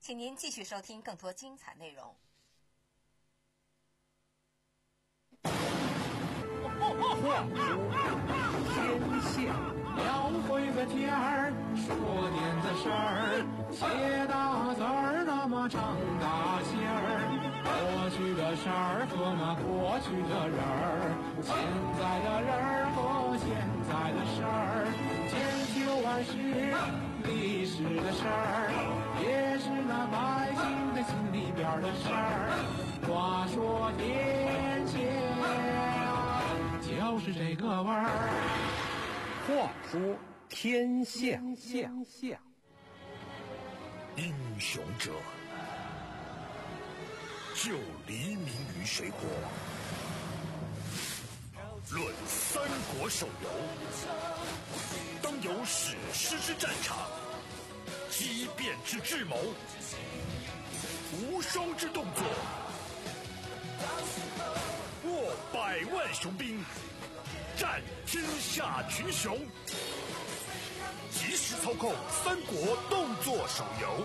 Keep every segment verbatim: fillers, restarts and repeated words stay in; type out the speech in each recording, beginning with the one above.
请您继续收听更多精彩内容。 晃出天下， 描绘个天儿，说点子事儿，写大字儿，那么唱大戏儿。过去的事儿和那过去的人儿，现在的人儿和现在的事儿，千秋万世历史的事儿，也是那百姓的心里边的事儿。话说天下，就是这个味儿。 话说天下， 天下， 英雄者就黎明于水火。论三国手游，当有史诗之战场，激变之智谋，无双之动作，握百万雄兵，战天下群雄。即时操控三国动作手游，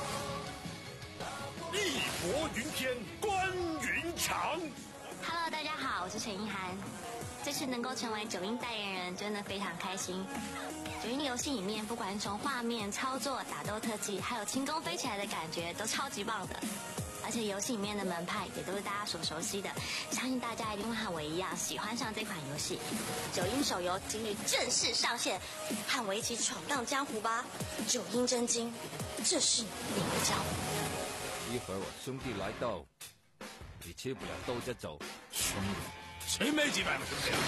义薄云天，关云长。 Hello， 大家好，我是陈意涵。这次能够成为九阴代言人，真的非常开心。九阴的游戏里面，不管是从画面、操作、打斗特技，还有轻功飞起来的感觉，都超级棒的。而且游戏里面的门派也都是大家所熟悉的，相信大家一定会和我一样喜欢上这款游戏。九阴手游今日正式上线，和我一起闯荡江湖吧！九阴真经，这是你的江湖。 一会儿我兄弟来到，你吃不了兜着走。 兄弟，谁没几百个兄弟啊？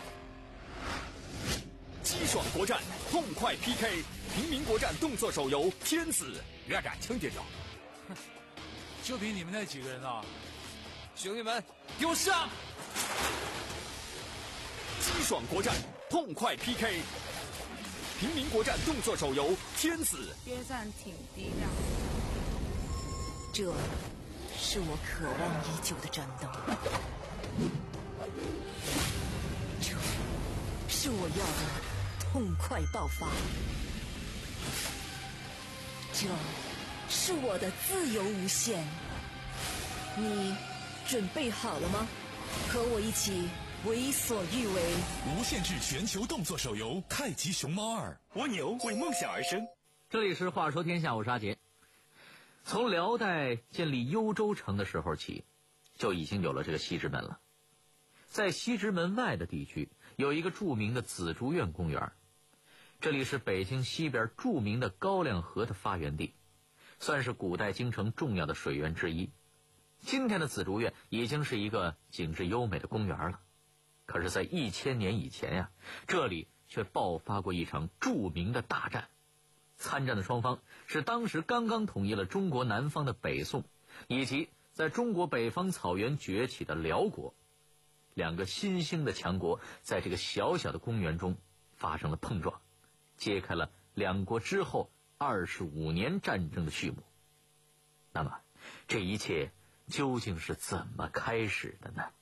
激爽国战，痛快 P K， 平民国战动作手游《天子》，别敢轻敌手。 就凭你们那几个人啊！ 兄弟们，给我上！激爽国战，痛快 P K， 平民国战动作手游《天子》。 约战挺低调。 这是我渴望已久的战斗，这是我要的痛快爆发，这是我的自由无限。你准备好了吗？和我一起为所欲为。 无限制全球动作手游《太极熊猫二》， 蜗牛为梦想而生。 这里是话说天下，我是阿杰。从辽代建立幽州城的时候起，就已经有了这个西直门了。在西直门外的地区，有一个著名的紫竹院公园，这里是北京西边著名的高粱河的发源地，算是古代京城重要的水源之一。今天的紫竹院已经是一个景致优美的公园了，可是在一千年以前呀，这里却爆发过一场著名的大战。参战的双方是当时刚刚统一了中国南方的北宋，以及在中国北方草原崛起的辽国。两个新兴的强国在这个小小的公园中发生了碰撞，揭开了两国之后二十五年战争的序幕。那么这一切究竟是怎么开始的呢？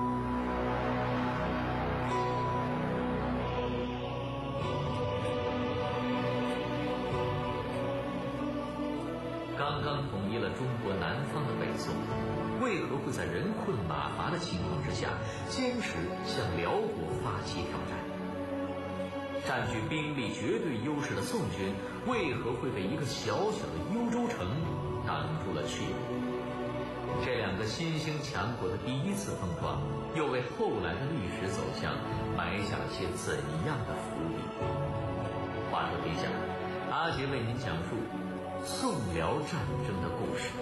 刚刚统一了中国南方的北宋，为何会在人困马乏的情况之下，坚持向辽国发起挑战？占据兵力绝对优势的宋军，为何会被一个小小的幽州城挡住了去路？这两个新兴强国的第一次碰撞，又为后来的历史走向埋下了些怎样的伏笔？话说天下，阿杰为您讲述宋辽战争的故事。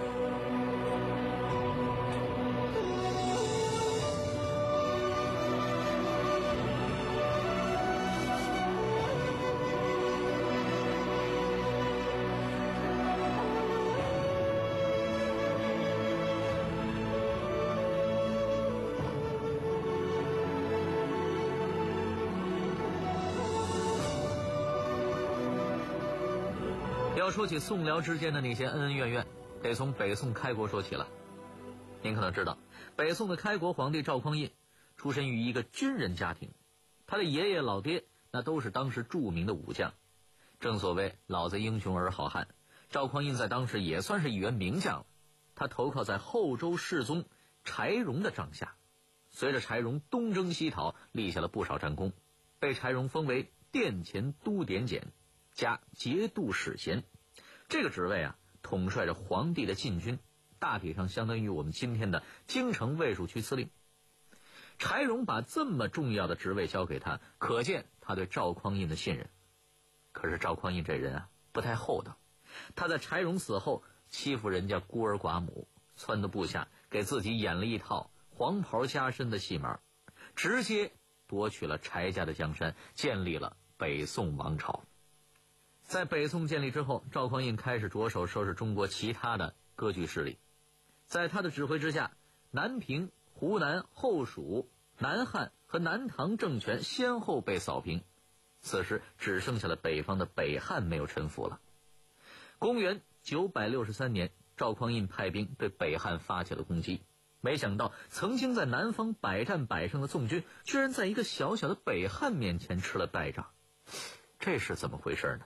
要说起宋辽之间的那些恩恩怨怨，得从北宋开国说起了。您可能知道，北宋的开国皇帝赵匡胤出身于一个军人家庭，他的爷爷老爹那都是当时著名的武将。正所谓老子英雄儿好汉， 赵匡胤在当时也算是一员名将了，他投靠在后周世宗柴荣的帐下，随着柴荣东征西讨，立下了不少战功，被柴荣封为殿前都点检加节度使衔。这个职位啊，统帅着皇帝的禁军，大体上相当于我们今天的京城卫戍区司令。柴荣把这么重要的职位交给他，可见他对赵匡胤的信任。可是赵匡胤这人啊，不太厚道，他在柴荣死后欺负人家孤儿寡母，撺掇部下给自己演了一套黄袍加身的戏码，直接夺取了柴家的江山，建立了北宋王朝。在北宋建立之后，赵匡胤开始着手收拾中国其他的割据势力。在他的指挥之下，南平、湖南、后蜀、南汉和南唐政权先后被扫平，此时只剩下了北方的北汉没有臣服了。公元九百六十三年，赵匡胤派兵对北汉发起了攻击，没想到曾经在南方百战百胜的宋军，居然在一个小小的北汉面前吃了败仗，这是怎么回事呢？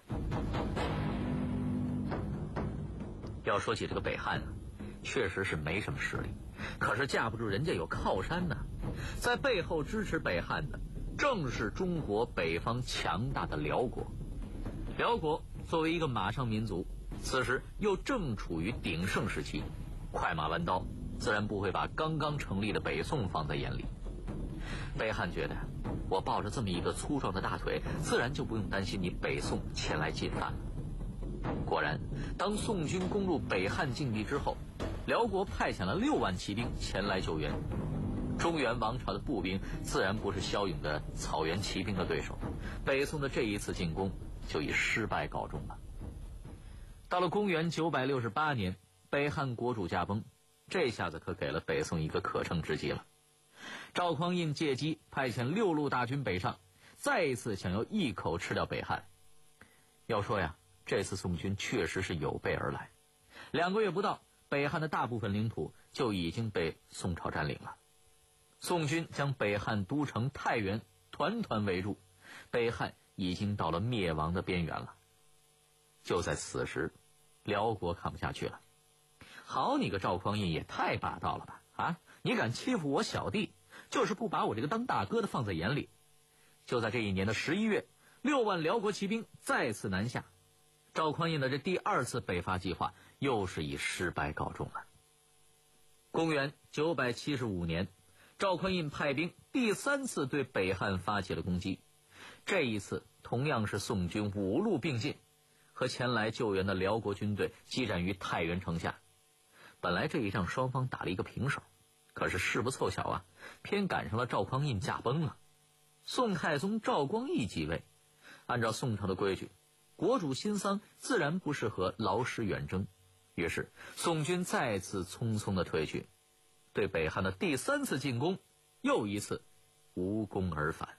要说起这个北汉啊，确实是没什么实力，可是架不住人家有靠山呢。在背后支持北汉的，正是中国北方强大的辽国。辽国作为一个马上民族，此时又正处于鼎盛时期，快马弯刀，自然不会把刚刚成立的北宋放在眼里。北汉觉得，我抱着这么一个粗壮的大腿，自然就不用担心你北宋前来进犯了。果然，当宋军攻入北汉境地之后，辽国派遣了六万骑兵前来救援。中原王朝的步兵自然不是骁勇的草原骑兵的对手，北宋的这一次进攻就以失败告终了。到了公元九百六十八年，北汉国主驾崩，这下子可给了北宋一个可乘之机了。赵匡胤借机派遣六路大军北上，再一次想要一口吃掉北汉。要说呀，这次宋军确实是有备而来，两个月不到，北汉的大部分领土就已经被宋朝占领了。宋军将北汉都城太原团团围住，北汉已经到了灭亡的边缘了。就在此时，辽国看不下去了，好你个赵匡胤也太霸道了吧！啊，你敢欺负我小弟，就是不把我这个当大哥的放在眼里。就在这一年的十一月，六万辽国骑兵再次南下，赵匡胤的这第二次北伐计划又是以失败告终了。公元九百七十五年，赵匡胤派兵第三次对北汉发起了攻击，这一次同样是宋军五路并进，和前来救援的辽国军队激战于太原城下。本来这一仗双方打了一个平手，可是事不凑巧啊，偏赶上了赵匡胤驾崩了。宋太宗赵光义继位，按照宋朝的规矩，国主新丧自然不适合劳师远征，于是宋军再次匆匆的退去，对北汉的第三次进攻又一次无功而返。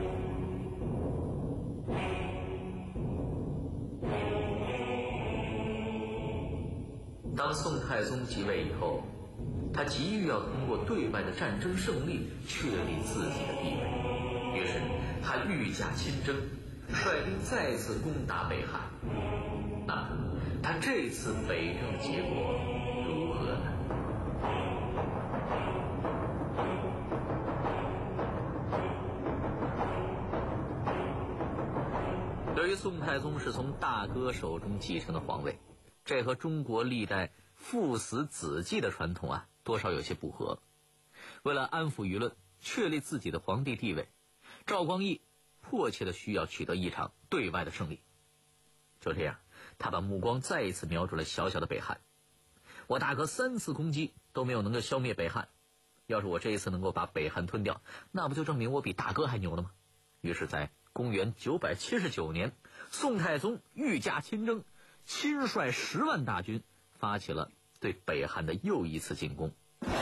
当宋太宗即位以后，他急于要通过对外的战争胜利确立自己的地位，于是他御驾亲征，率兵再次攻打北汉。那么他这次北征的结果如何呢？由于宋太宗是从大哥手中继承的皇位，这和中国历代父死子继的传统啊，多少有些不合。为了安抚舆论，确立自己的皇帝地位，赵光义迫切的需要取得一场对外的胜利。就这样，他把目光再一次瞄准了小小的北汉。我大哥三次攻击都没有能够消灭北汉，要是我这一次能够把北汉吞掉，那不就证明我比大哥还牛了吗？于是在公元九百七十九年，宋太宗御驾亲征，亲率十万大军发起了对北汉的又一次进攻。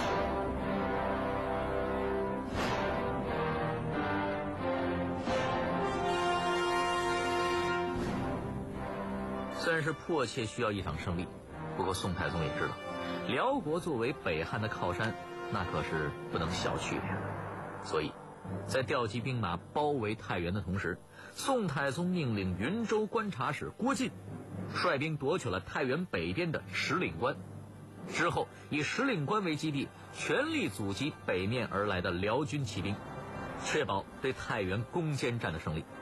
虽然是迫切需要一场胜利，不过宋太宗也知道，辽国作为北汉的靠山，那可是不能小觑的呀。所以在调集兵马包围太原的同时，宋太宗命令云州观察使郭进率兵夺取了太原北边的石岭关，之后以石岭关为基地，全力阻击北面而来的辽军骑兵，确保对太原攻坚战的胜利。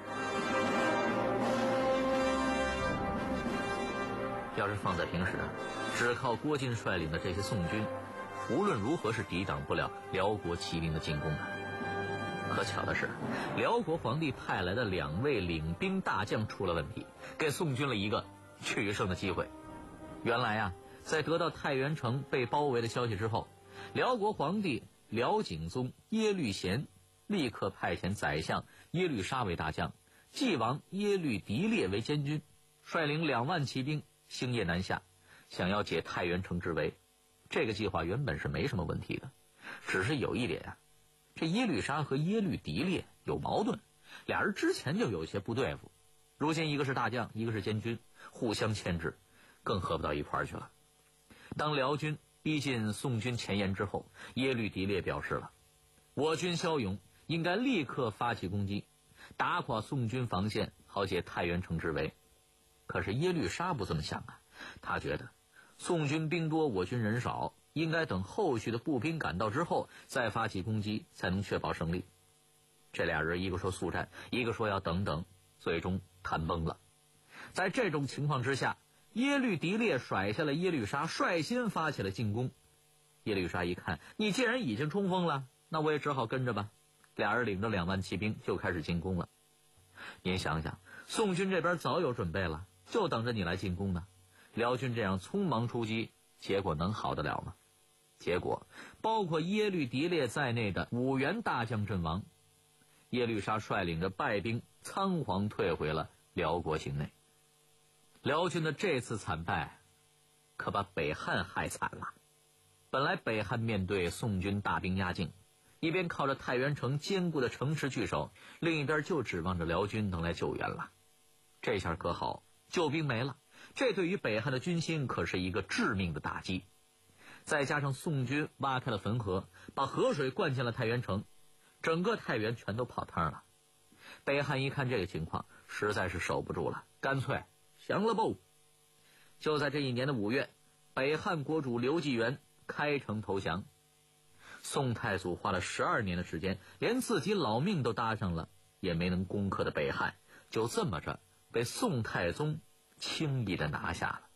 要是放在平时，只靠郭靖率领的这些宋军，无论如何是抵挡不了辽国骑兵的进攻的。可巧的是，辽国皇帝派来的两位领兵大将出了问题，给宋军了一个取胜的机会。原来啊，在得到太原城被包围的消息之后，辽国皇帝辽景宗耶律贤立刻派遣宰相耶律沙为大将，继王耶律狄烈为监军，率领两万骑兵星夜南下，想要解太原城之围。这个计划原本是没什么问题的，只是有一点啊，这耶律沙和耶律狄烈有矛盾，俩人之前就有些不对付，如今一个是大将，一个是监军，互相牵制，更合不到一块儿去了。当辽军逼近宋军前沿之后，耶律狄烈表示了，我军骁勇，应该立刻发起攻击，打垮宋军防线，好解太原城之围。可是耶律沙不这么想啊，他觉得宋军兵多，我军人少，应该等后续的步兵赶到之后再发起攻击，才能确保胜利。这俩人一个说速战，一个说要等等，最终谈崩了。在这种情况之下，耶律狄烈甩下了耶律沙，率先发起了进攻。耶律沙一看，你既然已经冲锋了，那我也只好跟着吧。俩人领着两万骑兵就开始进攻了。您想想，宋军这边早有准备了，就等着你来进攻呢。辽军这样匆忙出击，结果能好得了吗？结果包括耶律狄烈在内的五员大将阵亡，耶律沙率领着败兵仓皇退回了辽国境内。辽军的这次惨败可把北汉害惨了。本来北汉面对宋军大兵压境，一边靠着太原城坚固的城池据守，另一边就指望着辽军能来救援了。这下可好，救兵没了，这对于北汉的军心可是一个致命的打击。再加上宋军挖开了汾河，把河水灌进了太原城，整个太原全都泡汤了。北汉一看这个情况，实在是守不住了，干脆降了不。就在这一年的五月，北汉国主刘继元开城投降。宋太祖花了十二年的时间，连自己老命都搭上了，也没能攻克的北汉，就这么着被宋太宗轻易的拿下了。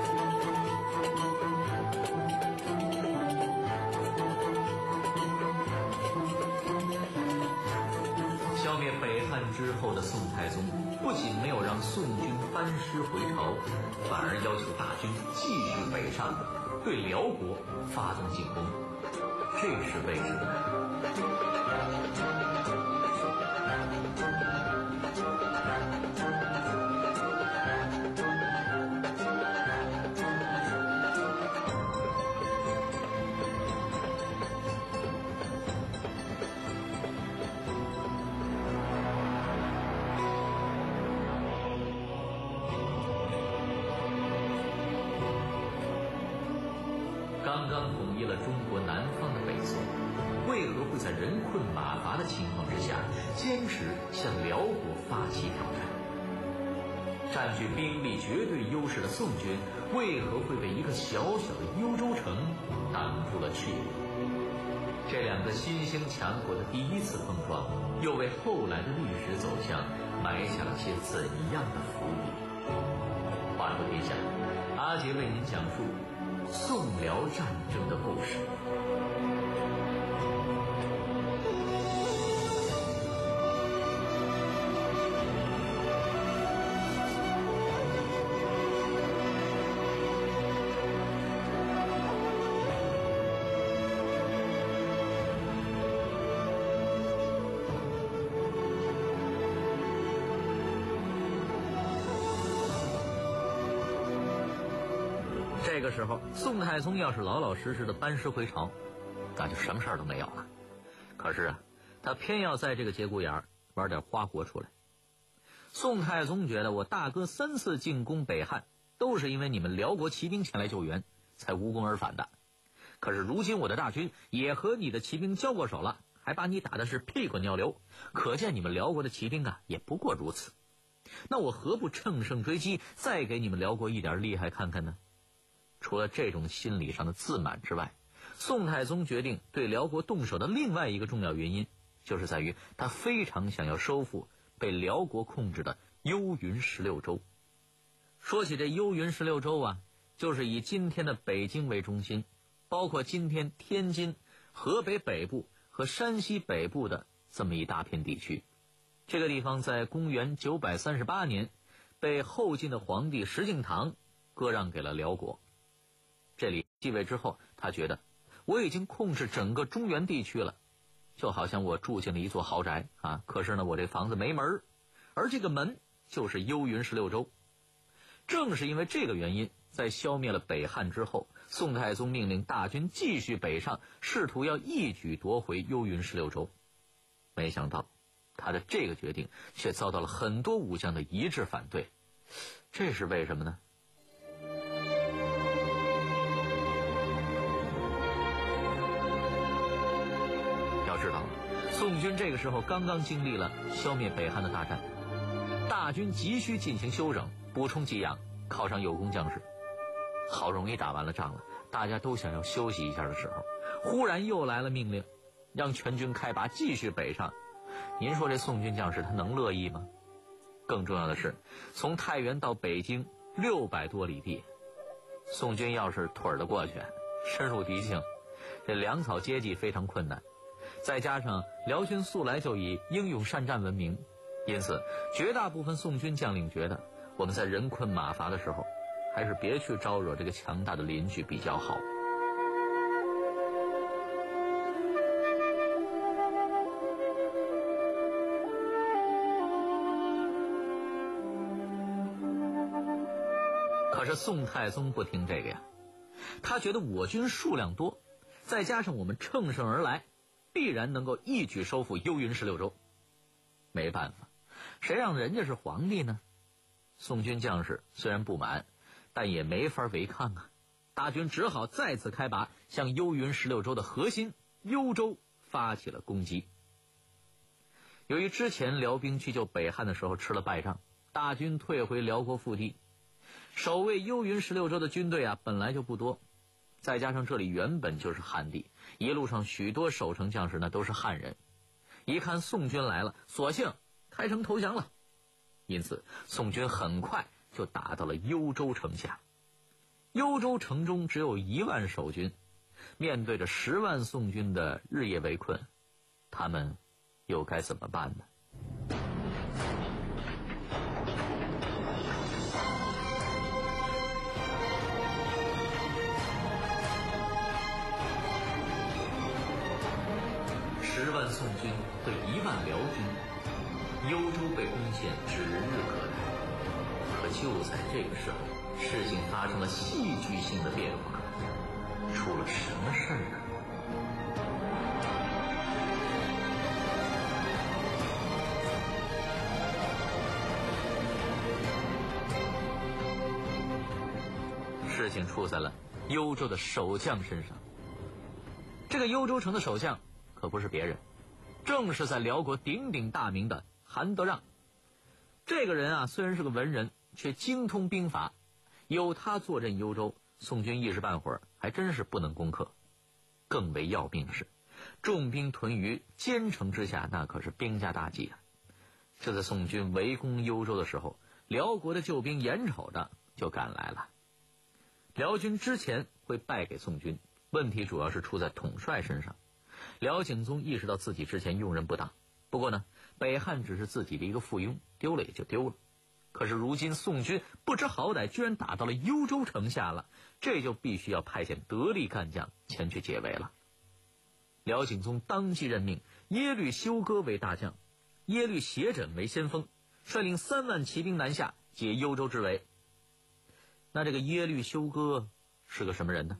消灭北汉之后的宋太宗，不仅没有让宋军班师回朝，反而要求大军继续北上，对辽国发动进攻。这是为什么呢？刚刚统一了中国南方的北宋，为何会在人困马乏的情况之下，坚持向辽国发起挑战？占据兵力绝对优势的宋军，为何会被一个小小的幽州城挡住了去路？这两个新兴强国的第一次碰撞，又为后来的历史走向埋下了些怎样的伏笔？话说天下，阿杰为您讲述宋辽战争的故事。这个时候，宋太宗要是老老实实的班师回朝，那就什么事儿都没有了。可是啊，他偏要在这个节骨眼儿玩点花活出来。宋太宗觉得，我大哥三次进攻北汉，都是因为你们辽国骑兵前来救援，才无功而返的。可是如今我的大军也和你的骑兵交过手了，还把你打的是屁滚尿流，可见你们辽国的骑兵啊，也不过如此。 那我何不乘胜追击，再给你们辽国一点厉害看看呢？除了这种心理上的自满之外，宋太宗决定对辽国动手的另外一个重要原因，就是在于他非常想要收复被辽国控制的幽云十六州。说起这幽云十六州啊，就是以今天的北京为中心，包括今天天津、河北北部和山西北部的这么一大片地区。这个地方在公元九百三十八年被后晋的皇帝石敬瑭割让给了辽国。这里继位之后，他觉得我已经控制整个中原地区了，就好像我住进了一座豪宅啊，可是呢我这房子没门，而这个门就是幽云十六州。正是因为这个原因，在消灭了北汉之后，宋太宗命令大军继续北上，试图要一举夺回幽云十六州。没想到他的这个决定却遭到了很多武将的一致反对，这是为什么呢？要知道，宋军这个时候刚刚经历了消灭北汉的大战，大军急需进行休整，补充给养，犒赏有功将士。好容易打完了仗了，大家都想要休息一下的时候，忽然又来了命令，让全军开拔继续北上。您说这宋军将士他能乐意吗？更重要的是，从太原到北京六百多里地，宋军要是腿儿得过去，深入敌境，这粮草接济非常困难。再加上辽军素来就以英勇善战闻名，因此绝大部分宋军将领觉得，我们在人困马乏的时候，还是别去招惹这个强大的邻居比较好。可是宋太宗不听这个呀，他觉得我军数量多，再加上我们乘胜而来，必然能够一举收复幽云十六州。没办法，谁让人家是皇帝呢？宋军将士虽然不满，但也没法违抗啊。大军只好再次开拔，向幽云十六州的核心幽州发起了攻击。由于之前辽兵去救北汉的时候吃了败仗，大军退回辽国腹地，守卫幽云十六州的军队啊本来就不多，再加上这里原本就是汉地，一路上许多守城将士呢都是汉人，一看宋军来了，索性开城投降了。因此宋军很快就打到了幽州城下。幽州城中只有一万守军，面对着十万宋军的日夜围困，他们又该怎么办呢？十万宋军对一万辽军，幽州被攻陷指日可待。可就在这个时候，事情发生了戏剧性的变化。出了什么事儿呢？事情出在了幽州的守将身上。这个幽州城的守将可不是别人，正是在辽国鼎鼎大名的韩德让。这个人啊，虽然是个文人，却精通兵法，有他坐镇幽州，宋军一时半会儿还真是不能攻克。更为要命的是，重兵屯于坚城之下，那可是兵家大忌啊。就在宋军围攻幽州的时候，辽国的救兵眼瞅着就赶来了。辽军之前会败给宋军，问题主要是出在统帅身上。辽景宗意识到自己之前用人不当，不过呢，北汉只是自己的一个附庸，丢了也就丢了。可是如今宋军不知好歹，居然打到了幽州城下了，这就必须要派遣得力干将前去解围了。辽景宗当即任命耶律休哥为大将，耶律斜轸为先锋，率领三万骑兵南下解幽州之围。那这个耶律休哥是个什么人呢？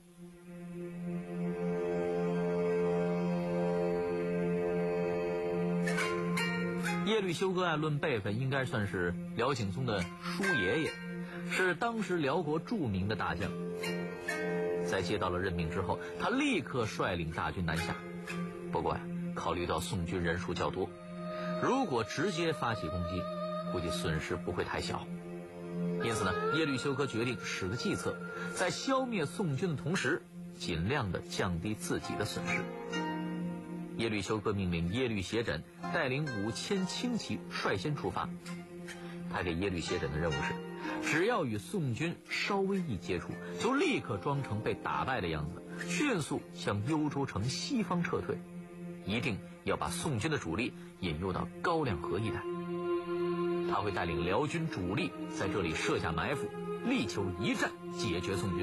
耶律休哥啊，论辈分应该算是辽景宗的叔爷爷，是当时辽国著名的大将。在接到了任命之后，他立刻率领大军南下。不过呀，考虑到宋军人数较多，如果直接发起攻击， 估计损失不会太小。因此呢，耶律休哥决定使个计策，在消灭宋军的同时，尽量的降低自己的损失。耶律休哥命令耶律斜轸带领五千轻骑率先出发。他给耶律斜轸的任务是，只要与宋军稍微一接触，就立刻装成被打败的样子，迅速向幽州城西方撤退，一定要把宋军的主力引诱到高梁河一带。他会带领辽军主力在这里设下埋伏，力求一战解决宋军。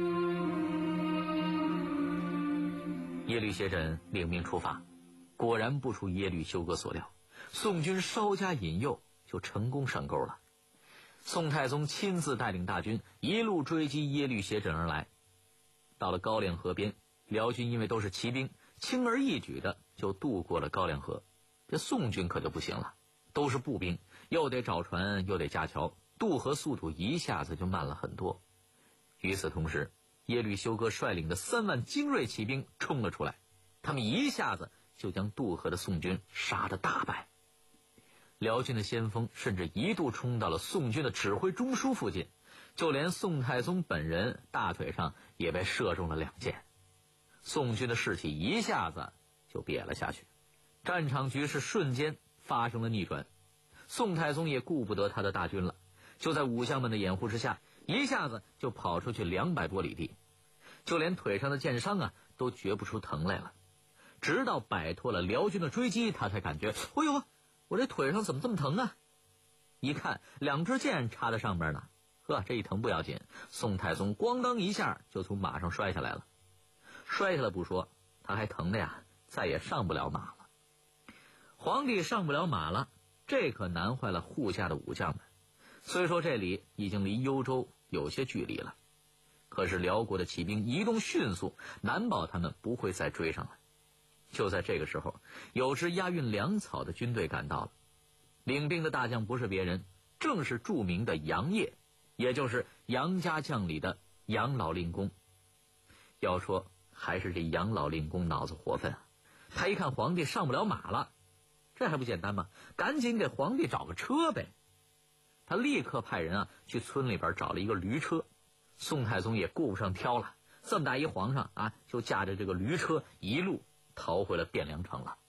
耶律斜轸领命出发，果然不出耶律休哥所料，宋军稍加引诱就成功上钩了。宋太宗亲自带领大军一路追击耶律斜轸而来。到了高梁河边，辽军因为都是骑兵，轻而易举的就渡过了高梁河。这宋军可就不行了，都是步兵，又得找船又得架桥，渡河速度一下子就慢了很多。与此同时，耶律休哥率领的三万精锐骑兵冲了出来，他们一下子就将渡河的宋军杀得大败。辽军的先锋甚至一度冲到了宋军的指挥中枢附近，就连宋太宗本人大腿上也被射中了两箭。宋军的士气一下子就瘪了下去，战场局势瞬间发生了逆转。宋太宗也顾不得他的大军了，就在武将们的掩护之下，一下子就跑出去两百多里地，就连腿上的箭伤啊都觉不出疼来了。直到摆脱了辽军的追击，他才感觉，哎呦，我这腿上怎么这么疼啊？一看两支箭插在上面呢，呵，这一疼不要紧，宋太宗咣当一下就从马上摔下来了。摔下来不说，他还疼的呀，再也上不了马了。皇帝上不了马了，这可难坏了护驾的武将们。虽说这里已经离幽州有些距离了，可是辽国的骑兵移动迅速，难保他们不会再追上来。就在这个时候，有支押运粮草的军队赶到了，领兵的大将不是别人，正是著名的杨业，也就是杨家将里的杨老令公。要说还是这杨老令公脑子活泛啊，他一看皇帝上不了马了，这还不简单吗？赶紧给皇帝找个车呗。他立刻派人啊去村里边找了一个驴车。宋太宗也顾不上挑了，这么大一皇上啊，就驾着这个驴车一路逃回了汴梁城了。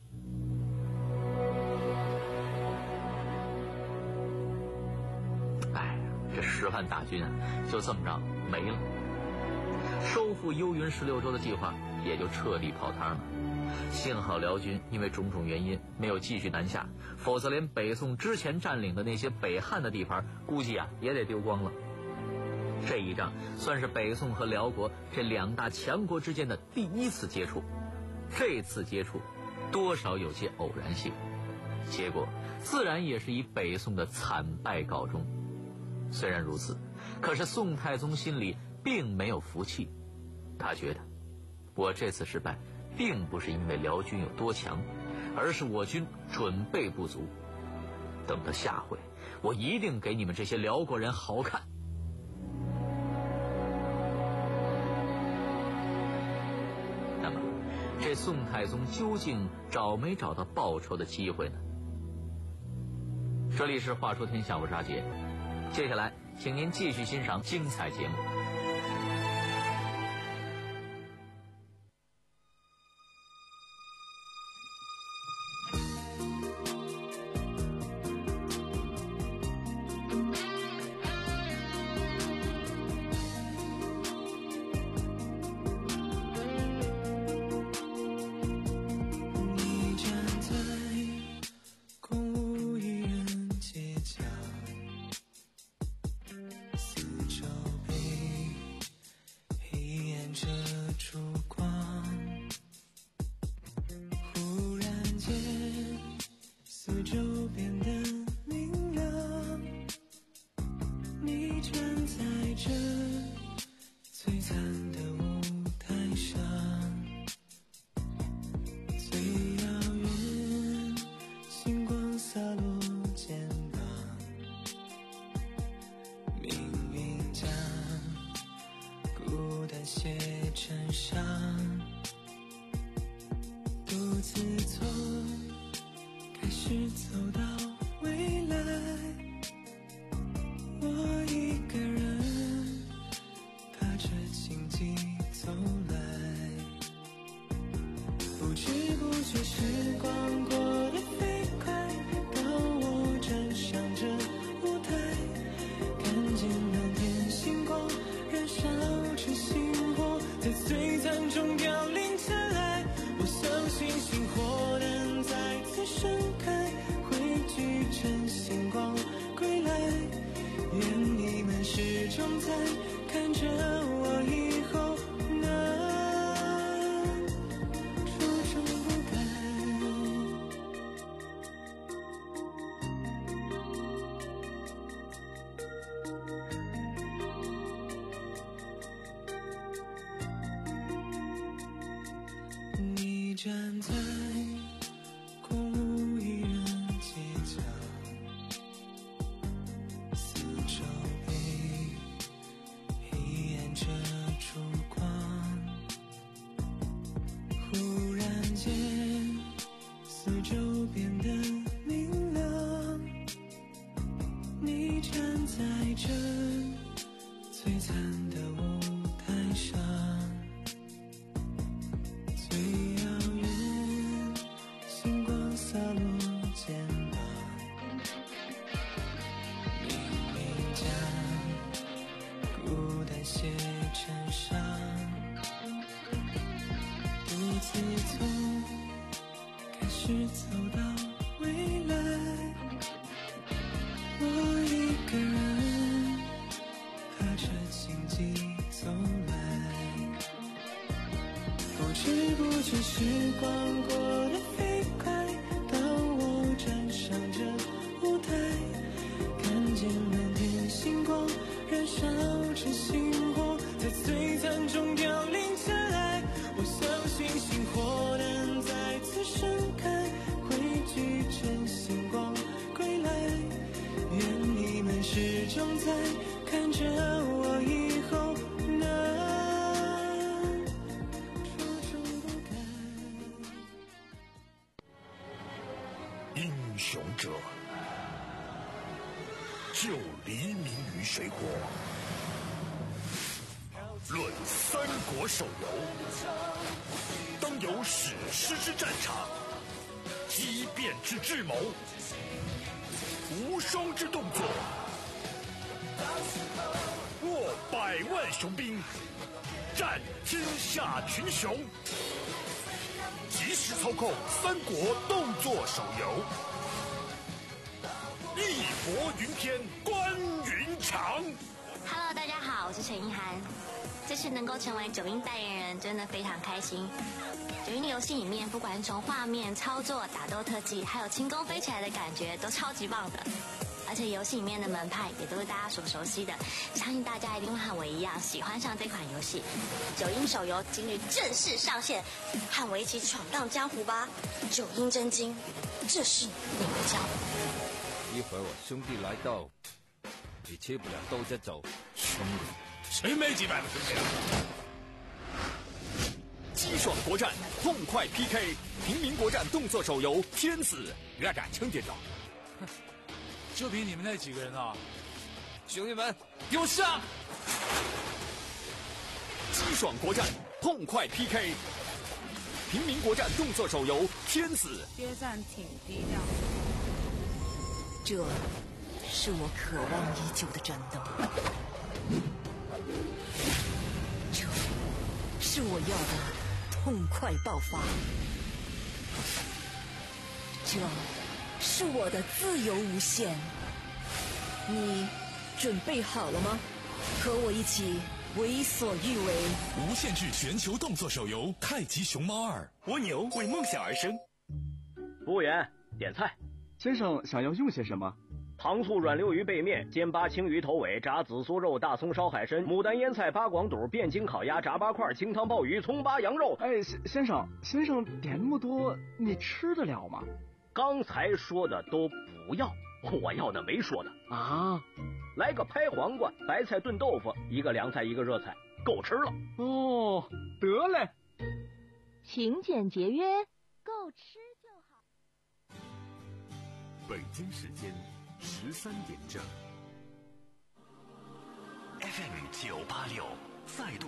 哎，这十万大军啊，就这么着没了。收复幽云十六州的计划也就彻底泡汤了。幸好辽军因为种种原因没有继续南下，否则连北宋之前占领的那些北汉的地盘，估计啊也得丢光了。这一仗算是北宋和辽国这两大强国之间的第一次接触。这次接触多少有些偶然性，结果自然也是以北宋的惨败告终。虽然如此，可是宋太宗心里并没有服气，他觉得我这次失败并不是因为辽军有多强，而是我军准备不足。等到下回，我一定给你们这些辽国人好看。那么这宋太宗究竟找没找到报仇的机会呢？这里是话说天下，我是阿杰，接下来请您继续欣赏精彩节目。 独自从开始走到未来。 忽然间四周变得明亮，你站在这璀璨的舞台上，最遥远星光洒落肩膀，明明将孤单写成伤，独自从开始走到未来，我一个人踏着荆棘走来，不知不觉时光过得飞快，当我站上这舞台，看见满天星光燃烧着星火，在璀璨中凋零下来，我相信星火能再次盛开，汇聚成星光归来，愿你们始终在看着我以后能初衷不改。 英雄者，就黎明于水火。论三国手游，当有史诗之战场，激变之智谋，无双之动作，握百万雄兵，战天下群雄。即时操控三国动作手游，义薄云天，关云长。 Hello， 大家好，我是陈意涵。这次能够成为九阴代言人，真的非常开心。九阴的游戏里面，不管是从画面、操作、打斗特技，还有轻功飞起来的感觉，都超级棒的。而且游戏里面的门派也都是大家所熟悉的，相信大家一定会和我一样喜欢上这款游戏。九阴手游今日正式上线，和我一起闯荡江湖吧！九阴真经，这是你的教。 一会儿我兄弟来到，你吃不了兜着走。兄弟， 谁没几百个兄弟啊？激爽国战，痛快 P K， 平民国战动作手游《天子》热战撑点到。 就凭你们那几个人啊！ 兄弟们， 给我上！激爽国战，痛快 P K， 平民国战动作手游《天子》。 接战挺低调。 这是我渴望已久的战斗，这是我要的痛快爆发，这是我的自由无限。你准备好了吗？和我一起为所欲为。 无限制全球动作手游《太极熊猫二》。 蜗牛为梦想而生。 服务员，点菜。 先生想要用些什么？ 糖醋软溜鱼背面、煎八青鱼头尾、炸紫苏肉、大葱烧海参、牡丹腌菜、八广肚、汴京烤鸭、炸八块、清汤鲍鱼、葱八羊肉。 哎，先生，先生点那么多，你吃得了吗？ 刚才说的都不要，我要的没说的啊。 来个拍黄瓜、白菜炖豆腐，一个凉菜，一个热菜，够吃了。 哦，得嘞。 勤俭节约，够吃就好。 北京时间十三点整。 F M 九八六再度